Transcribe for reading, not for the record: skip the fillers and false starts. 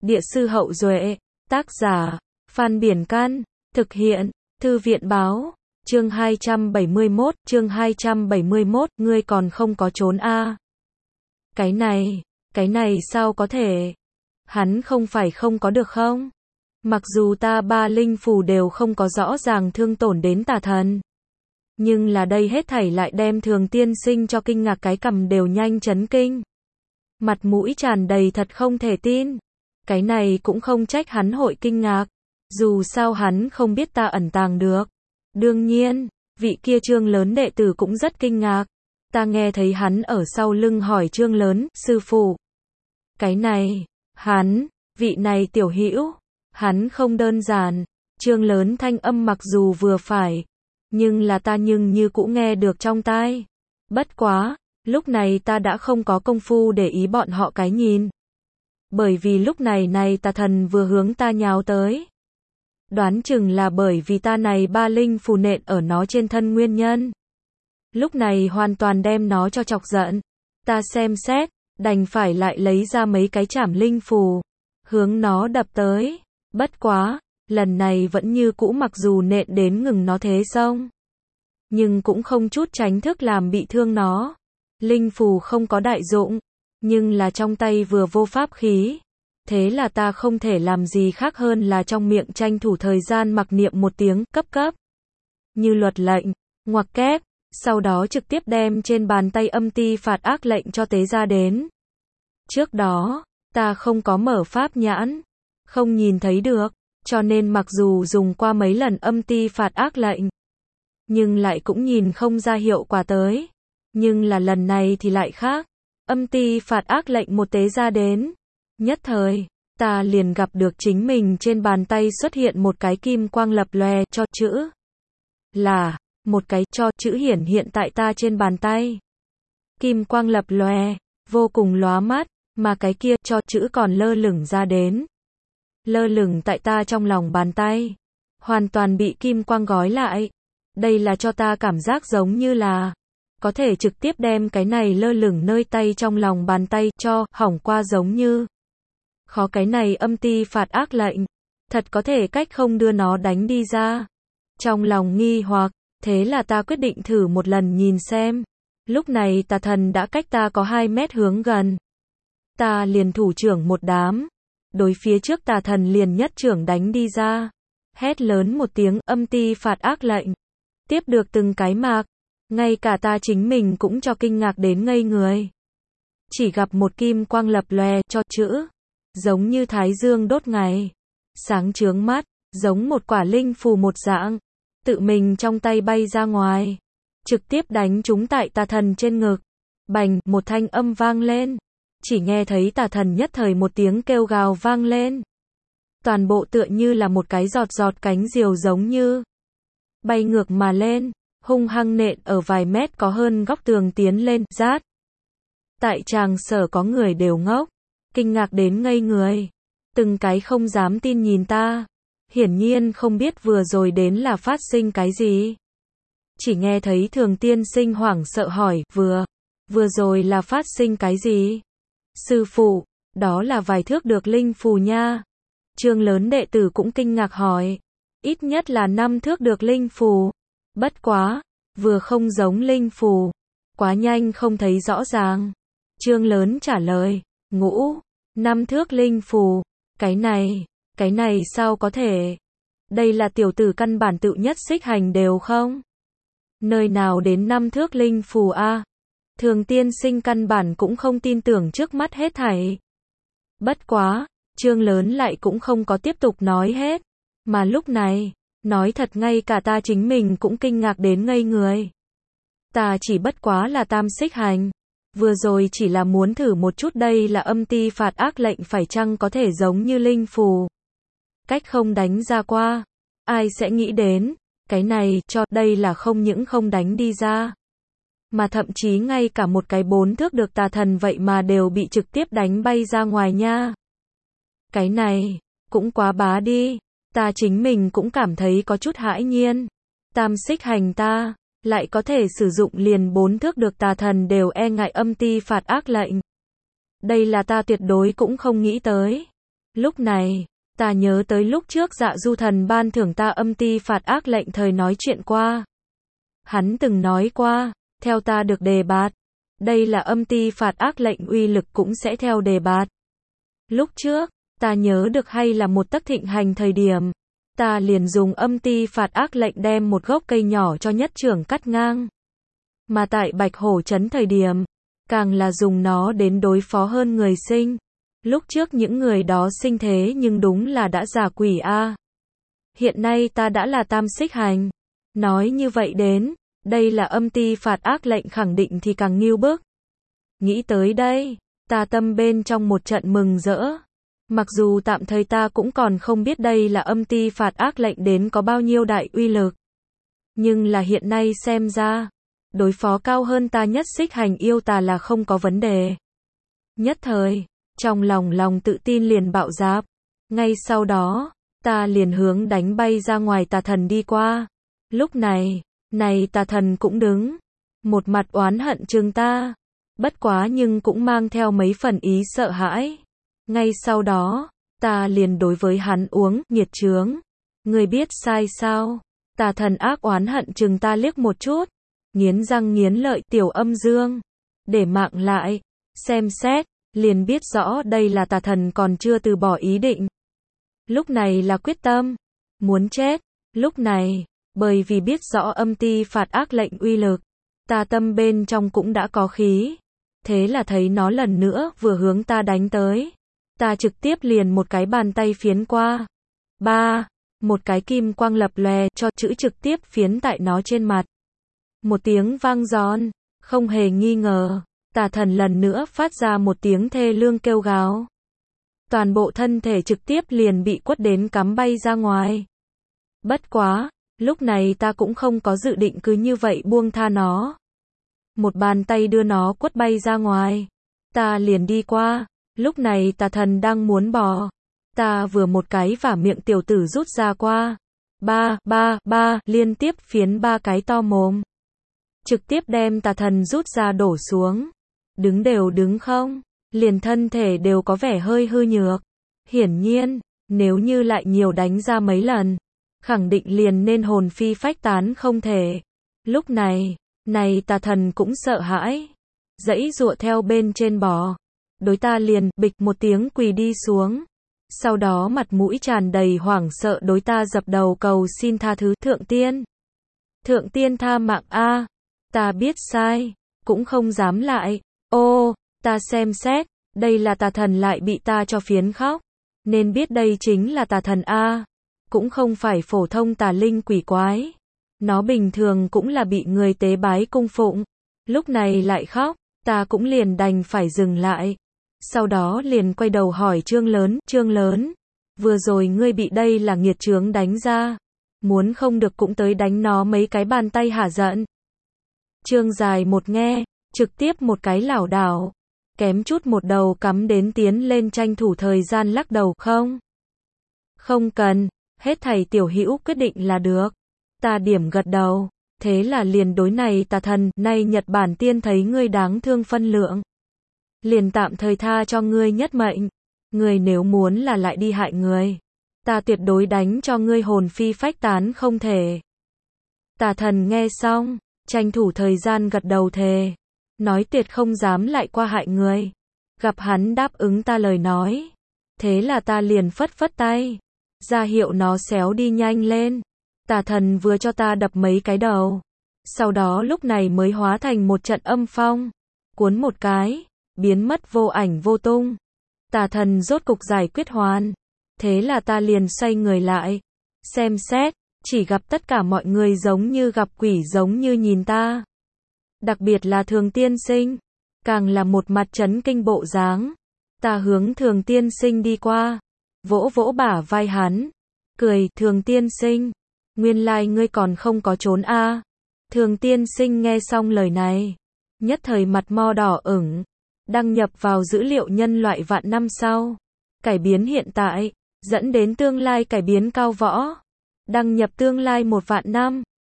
Địa sư Hậu Duệ, tác giả, Phan Biển Can, thực hiện, Thư viện Báo, chương 271, ngươi còn không có trốn a? Cái này sao có thể? Hắn không phải không có được không? Mặc dù ta ba linh phù đều không có rõ ràng thương tổn đến tà thần. Nhưng là đây hết thảy lại đem Thường tiên sinh cho kinh ngạc, cái cằm đều nhanh chấn kinh. Mặt mũi tràn đầy thật không thể tin. Cái này cũng không trách hắn hội kinh ngạc. Dù sao hắn không biết ta ẩn tàng được. Đương nhiên, vị kia Trương Lớn đệ tử cũng rất kinh ngạc. Ta nghe thấy hắn ở sau lưng hỏi Trương Lớn, sư phụ. Cái này, vị này tiểu hữu, hắn không đơn giản. Trương Lớn thanh âm mặc dù vừa phải, nhưng là ta như cũ nghe được trong tai. Bất quá, lúc này ta đã không có công phu để ý bọn họ cái nhìn. Bởi vì lúc này tà thần vừa hướng ta nhào tới. Đoán chừng là bởi vì ta này ba linh phù nện ở nó trên thân nguyên nhân. Lúc này hoàn toàn đem nó cho chọc giận. Ta xem xét, đành phải lại lấy ra mấy cái trảm linh phù, hướng nó đập tới. Bất quá, lần này vẫn như cũ, mặc dù nện đến ngừng nó thế xong, nhưng cũng không chút tránh thức làm bị thương nó. Linh phù không có đại dụng, nhưng là trong tay vừa vô pháp khí. Thế là ta không thể làm gì khác hơn là trong miệng tranh thủ thời gian mặc niệm một tiếng cấp cấp. Như luật lệnh, ngoặc kép, sau đó trực tiếp đem trên bàn tay âm ti phạt ác lệnh cho tế ra đến. Trước đó, ta không có mở pháp nhãn, không nhìn thấy được, cho nên mặc dù dùng qua mấy lần âm ti phạt ác lệnh, nhưng lại cũng nhìn không ra hiệu quả tới. Nhưng là lần này thì lại khác. Âm ti phạt ác lệnh một tế ra đến, nhất thời, ta liền gặp được chính mình trên bàn tay xuất hiện một cái kim quang lập lòe cho chữ. Là, một cái cho chữ hiển hiện tại ta trên bàn tay. Kim quang lập lòe, vô cùng lóa mắt, mà cái kia cho chữ còn lơ lửng ra đến. Lơ lửng tại ta trong lòng bàn tay. Hoàn toàn bị kim quang gói lại. Đây là cho ta cảm giác giống như là có thể trực tiếp đem cái này lơ lửng nơi tay trong lòng bàn tay cho hỏng qua, giống như khó cái này âm ti phạt ác lệnh, thật có thể cách không đưa nó đánh đi ra. Trong lòng nghi hoặc, thế là ta quyết định thử một lần nhìn xem. Lúc này tà thần đã cách ta có 2 mét hướng gần. Ta liền thủ trưởng một đám. Đối phía trước tà thần liền nhất trưởng đánh đi ra. Hét lớn một tiếng âm ti phạt ác lệnh. Tiếp được từng cái mạc. Ngay cả ta chính mình cũng cho kinh ngạc đến ngây người. Chỉ gặp một kim quang lập lòe cho chữ, giống như thái dương đốt ngày, sáng chướng mắt, giống một quả linh phù một dạng, tự mình trong tay bay ra ngoài, trực tiếp đánh trúng tại tà thần trên ngực. Bành, một thanh âm vang lên, chỉ nghe thấy tà thần nhất thời một tiếng kêu gào vang lên. Toàn bộ tựa như là một cái giọt cánh diều giống như bay ngược mà lên, hung hăng nện ở vài mét có hơn góc tường tiến lên, rát. Tại tràng sở có người đều ngốc, kinh ngạc đến ngây người. Từng cái không dám tin nhìn ta. Hiển nhiên không biết vừa rồi đến là phát sinh cái gì. Chỉ nghe thấy Thường tiên sinh hoảng sợ hỏi, vừa rồi là phát sinh cái gì? Sư phụ, đó là vài thước được linh phù nha. Trương Lớn đệ tử cũng kinh ngạc hỏi. Ít nhất là 5 thước được linh phù. Bất quá, vừa không giống linh phù, quá nhanh không thấy rõ ràng. Trương Lớn trả lời, 5 thước linh phù, cái này sao có thể? Đây là tiểu tử căn bản tự nhất xích hành đều không? Nơi nào đến 5 thước linh phù a? Thường tiên sinh căn bản cũng không tin tưởng trước mắt hết thảy. Bất quá, Trương Lớn lại cũng không có tiếp tục nói hết, mà lúc này, nói thật ngay cả ta chính mình cũng kinh ngạc đến ngây người. Ta chỉ bất quá là tam xích hành. Vừa rồi chỉ là muốn thử một chút đây là âm ti phạt ác lệnh phải chăng có thể giống như linh phù. Cách không đánh ra qua. Ai sẽ nghĩ đến, cái này cho đây là không những không đánh đi ra. Mà thậm chí ngay cả một cái 4 thước được tà thần vậy mà đều bị trực tiếp đánh bay ra ngoài nha. Cái này, cũng quá bá đi. Ta chính mình cũng cảm thấy có chút hãi nhiên. Tam xích hành ta, lại có thể sử dụng liền 4 thước được tà thần đều e ngại âm ti phạt ác lệnh. Đây là ta tuyệt đối cũng không nghĩ tới. Lúc này, ta nhớ tới lúc trước Dạ Du Thần ban thưởng ta âm ti phạt ác lệnh thời nói chuyện qua. Hắn từng nói qua, theo ta được đề bạt. Đây là âm ti phạt ác lệnh uy lực cũng sẽ theo đề bạt. Lúc trước, ta nhớ được hay là một tấc thịnh hành thời điểm. Ta liền dùng âm ti phạt ác lệnh đem một gốc cây nhỏ cho nhất trưởng cắt ngang. Mà tại Bạch Hổ Trấn thời điểm, càng là dùng nó đến đối phó hơn người sinh. Lúc trước những người đó sinh thế nhưng đúng là đã già quỷ a. Hiện nay ta đã là tam xích hành. Nói như vậy đến, đây là âm ti phạt ác lệnh khẳng định thì càng nghiêu bức. Nghĩ tới đây, ta tâm bên trong một trận mừng rỡ. Mặc dù tạm thời ta cũng còn không biết đây là âm ti phạt ác lệnh đến có bao nhiêu đại uy lực. Nhưng là hiện nay xem ra, đối phó cao hơn ta nhất xích hành yêu tà là không có vấn đề. Nhất thời, trong lòng tự tin liền bạo dạp. Ngay sau đó, ta liền hướng đánh bay ra ngoài tà thần đi qua. Lúc này tà thần cũng đứng, một mặt oán hận trừng ta. Bất quá nhưng cũng mang theo mấy phần ý sợ hãi. Ngay sau đó, ta liền đối với hắn uống, nghiệt chướng. Ngươi biết sai sao? Tà thần ác oán hận trừng ta liếc một chút. Nghiến răng nghiến lợi tiểu âm dương. Để mạng lại, xem xét, liền biết rõ đây là tà thần còn chưa từ bỏ ý định. Lúc này là quyết tâm, muốn chết. Lúc này, bởi vì biết rõ âm ti phạt ác lệnh uy lực, ta tâm bên trong cũng đã có khí. Thế là thấy nó lần nữa vừa hướng ta đánh tới. Ta trực tiếp liền một cái bàn tay phiến qua. Một cái kim quang lập lòe cho chữ trực tiếp phiến tại nó trên mặt. Một tiếng vang giòn, không hề nghi ngờ, tà thần lần nữa phát ra một tiếng thê lương kêu gào. Toàn bộ thân thể trực tiếp liền bị quất đến cắm bay ra ngoài. Bất quá, lúc này ta cũng không có dự định cứ như vậy buông tha nó. Một bàn tay đưa nó quất bay ra ngoài. Ta liền đi qua, lúc này tà thần đang muốn bò. Ta vừa một cái vả miệng tiểu tử rút ra qua. Liên tiếp phiến 3 cái to mồm. Trực tiếp đem tà thần rút ra đổ xuống. Đứng đều đứng không, liền thân thể đều có vẻ hơi hư nhược. Hiển nhiên, nếu như lại nhiều đánh ra mấy lần, khẳng định liền nên hồn phi phách tán không thể. Lúc này tà thần cũng sợ hãi. Dãy dụa theo bên trên bò. Đối ta liền, bịch một tiếng quỳ đi xuống. Sau đó mặt mũi tràn đầy hoảng sợ đối ta dập đầu cầu xin tha thứ. Thượng tiên tha mạng a, ta biết sai, cũng không dám lại. Ô, ta xem xét, đây là tà thần lại bị ta cho phiến khóc. Nên biết đây chính là tà thần a, cũng không phải phổ thông tà linh quỷ quái. Nó bình thường cũng là bị người tế bái cung phụng. Lúc này lại khóc, ta cũng liền đành phải dừng lại. Sau đó liền quay đầu hỏi Trương Lớn, vừa rồi ngươi bị đây là nghiệt chướng đánh ra. Muốn không được cũng tới đánh nó mấy cái bàn tay hả giận. Trương dài một nghe, trực tiếp một cái lảo đảo. Kém chút một đầu cắm đến tiến lên tranh thủ thời gian lắc đầu. Không cần, hết thầy tiểu hữu quyết định là được. Ta điểm gật đầu, thế là liền đối này tà thần, nay Nhật Bản tiên thấy ngươi đáng thương phân lượng. Liền tạm thời tha cho ngươi nhất mệnh. Ngươi nếu muốn là lại đi hại người, ta tuyệt đối đánh cho ngươi hồn phi phách tán không thể. Tà thần nghe xong, tranh thủ thời gian gật đầu thề. Nói tuyệt không dám lại qua hại người. Gặp hắn đáp ứng ta lời nói. Thế là ta liền phất tay. Ra hiệu nó xéo đi nhanh lên. Tà thần vừa cho ta đập mấy cái đầu. Sau đó lúc này mới hóa thành một trận âm phong. Cuốn một cái, biến mất vô ảnh vô tung. Tà thần rốt cục giải quyết hoàn. Thế là ta liền xoay người lại. Xem xét, chỉ gặp tất cả mọi người giống như gặp quỷ giống như nhìn ta. Đặc biệt là Thường tiên sinh. Càng là một mặt chấn kinh bộ dáng. Ta hướng Thường tiên sinh đi qua. Vỗ vỗ bả vai hắn. Cười, Thường tiên sinh. Nguyên lai ngươi còn không có trốn a. Thường tiên sinh nghe xong lời này. Nhất thời mặt mo đỏ ửng. Đăng nhập vào dữ liệu nhân loại vạn năm sau. Cải biến hiện tại. Dẫn đến tương lai cải biến cao võ. Đăng nhập tương lai 1 vạn năm.